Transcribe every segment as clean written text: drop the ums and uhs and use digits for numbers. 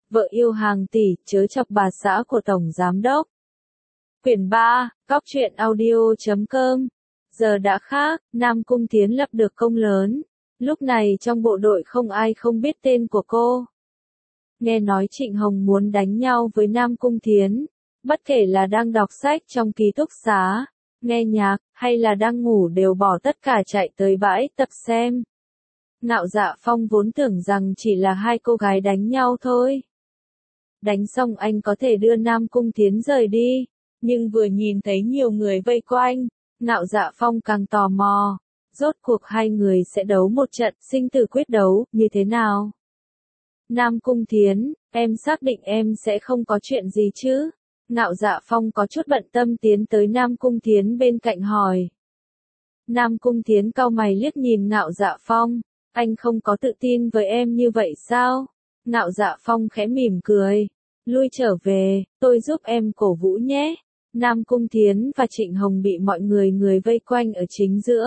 vợ yêu hàng tỷ, chớ chọc bà xã của Tổng Giám Đốc. Quyển 3, Góc truyện audio.com. Giờ đã khác, Nam Cung Thiến lập được công lớn. Lúc này trong bộ đội không ai không biết tên của cô. Nghe nói Trịnh Hồng muốn đánh nhau với Nam Cung Thiến. Bất kể là đang đọc sách trong ký túc xá, nghe nhạc, hay là đang ngủ đều bỏ tất cả chạy tới bãi tập xem. Ngạo Dạ Phong vốn tưởng rằng chỉ là hai cô gái đánh nhau thôi. Đánh xong anh có thể đưa Nam Cung Thiến rời đi, nhưng vừa nhìn thấy nhiều người vây quanh, Ngạo Dạ Phong càng tò mò. Rốt cuộc hai người sẽ đấu một trận sinh tử quyết đấu, như thế nào? Nam Cung Thiến, em xác định em sẽ không có chuyện gì chứ? Ngạo Dạ Phong có chút bận tâm tiến tới Nam Cung Thiến bên cạnh hỏi. Nam Cung Thiến cau mày liếc nhìn Ngạo Dạ Phong, anh không có tự tin với em như vậy sao? Ngạo Dạ Phong khẽ mỉm cười, lui trở về, tôi giúp em cổ vũ nhé. Nam Cung Thiến và Trịnh Hồng bị mọi người vây quanh ở chính giữa.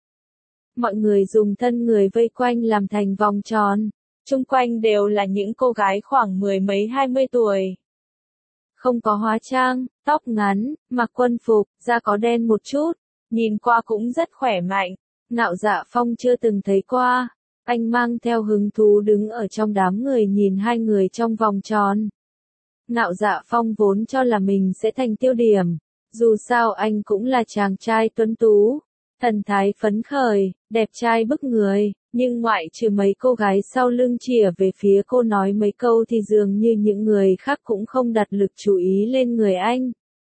Mọi người dùng thân người vây quanh làm thành vòng tròn, chung quanh đều là những cô gái khoảng 10 mấy 20 tuổi. Không có hóa trang, tóc ngắn, mặc quân phục, da có đen một chút, nhìn qua cũng rất khỏe mạnh. Ngạo Dạ Phong chưa từng thấy qua, anh mang theo hứng thú đứng ở trong đám người nhìn hai người trong vòng tròn. Ngạo Dạ Phong vốn cho là mình sẽ thành tiêu điểm, dù sao anh cũng là chàng trai tuấn tú, thần thái phấn khởi, đẹp trai bức người, nhưng ngoại trừ mấy cô gái sau lưng chìa về phía cô nói mấy câu thì dường như những người khác cũng không đặt lực chú ý lên người anh.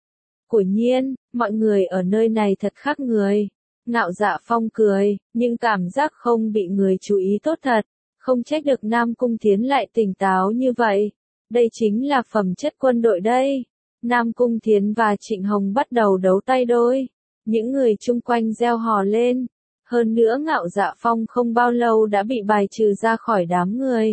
Quả nhiên, mọi người ở nơi này thật khác người. Ngạo Dạ Phong cười, nhưng cảm giác không bị người chú ý tốt thật, không trách được Nam Cung Thiến lại tỉnh táo như vậy. Đây chính là phẩm chất quân đội đây. Nam Cung Thiến và Trịnh Hồng bắt đầu đấu tay đôi. Những người chung quanh reo hò lên. Hơn nữa Ngạo Dạ Phong không bao lâu đã bị bài trừ ra khỏi đám người.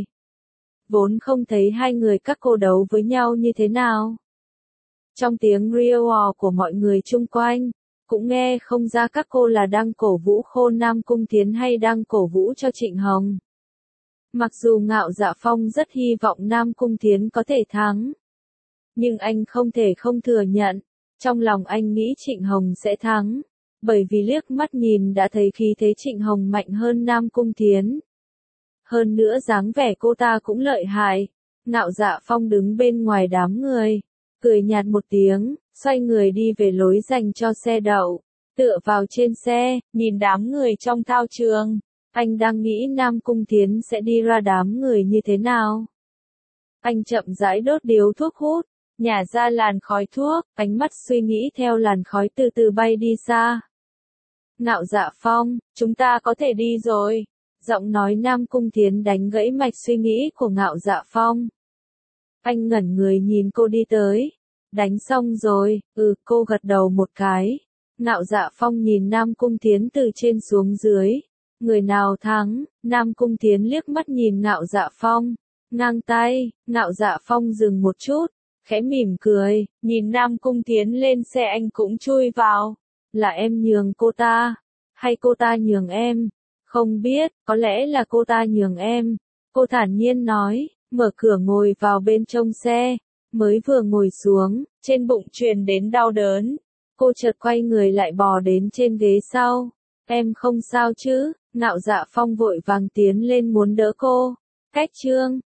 Vốn không thấy hai người các cô đấu với nhau như thế nào. Trong tiếng reo của mọi người chung quanh, cũng nghe không ra các cô là đang cổ vũ khô Nam Cung Thiến hay đang cổ vũ cho Trịnh Hồng. Mặc dù Ngạo Dạ Phong rất hy vọng Nam Cung Thiến có thể thắng, nhưng anh không thể không thừa nhận, trong lòng anh nghĩ Trịnh Hồng sẽ thắng, bởi vì liếc mắt nhìn đã thấy khí thế Trịnh Hồng mạnh hơn Nam Cung Thiến. Hơn nữa dáng vẻ cô ta cũng lợi hại. Ngạo Dạ Phong đứng bên ngoài đám người, cười nhạt một tiếng, xoay người đi về lối dành cho xe đậu, tựa vào trên xe, nhìn đám người trong thao trường. Anh đang nghĩ Nam Cung Thiến sẽ đi ra đám người như thế nào. Anh chậm rãi đốt điếu thuốc hút, nhả ra làn khói thuốc, ánh mắt suy nghĩ theo làn khói từ từ bay đi xa. Ngạo Dạ Phong, chúng ta có thể đi rồi. Giọng nói Nam Cung Thiến đánh gãy mạch suy nghĩ của Ngạo Dạ Phong. Anh ngẩn người nhìn cô đi tới. Đánh xong rồi, cô gật đầu một cái. Ngạo Dạ Phong nhìn Nam Cung Thiến từ trên xuống dưới. Người nào thắng? Nam Cung Thiến liếc mắt nhìn Ngạo Dạ Phong. Ngang tay, Ngạo Dạ Phong dừng một chút, khẽ mỉm cười, nhìn Nam Cung Thiến lên xe anh cũng chui vào. Là em nhường cô ta, hay cô ta nhường em? Không biết, có lẽ là cô ta nhường em. Cô thản nhiên nói, mở cửa ngồi vào bên trong xe. Mới vừa ngồi xuống, trên bụng truyền đến đau đớn. Cô chợt quay người lại bò đến trên ghế sau. Em không sao chứ? Ngạo Dạ Phong vội vàng tiến lên muốn đỡ cô. Cách chương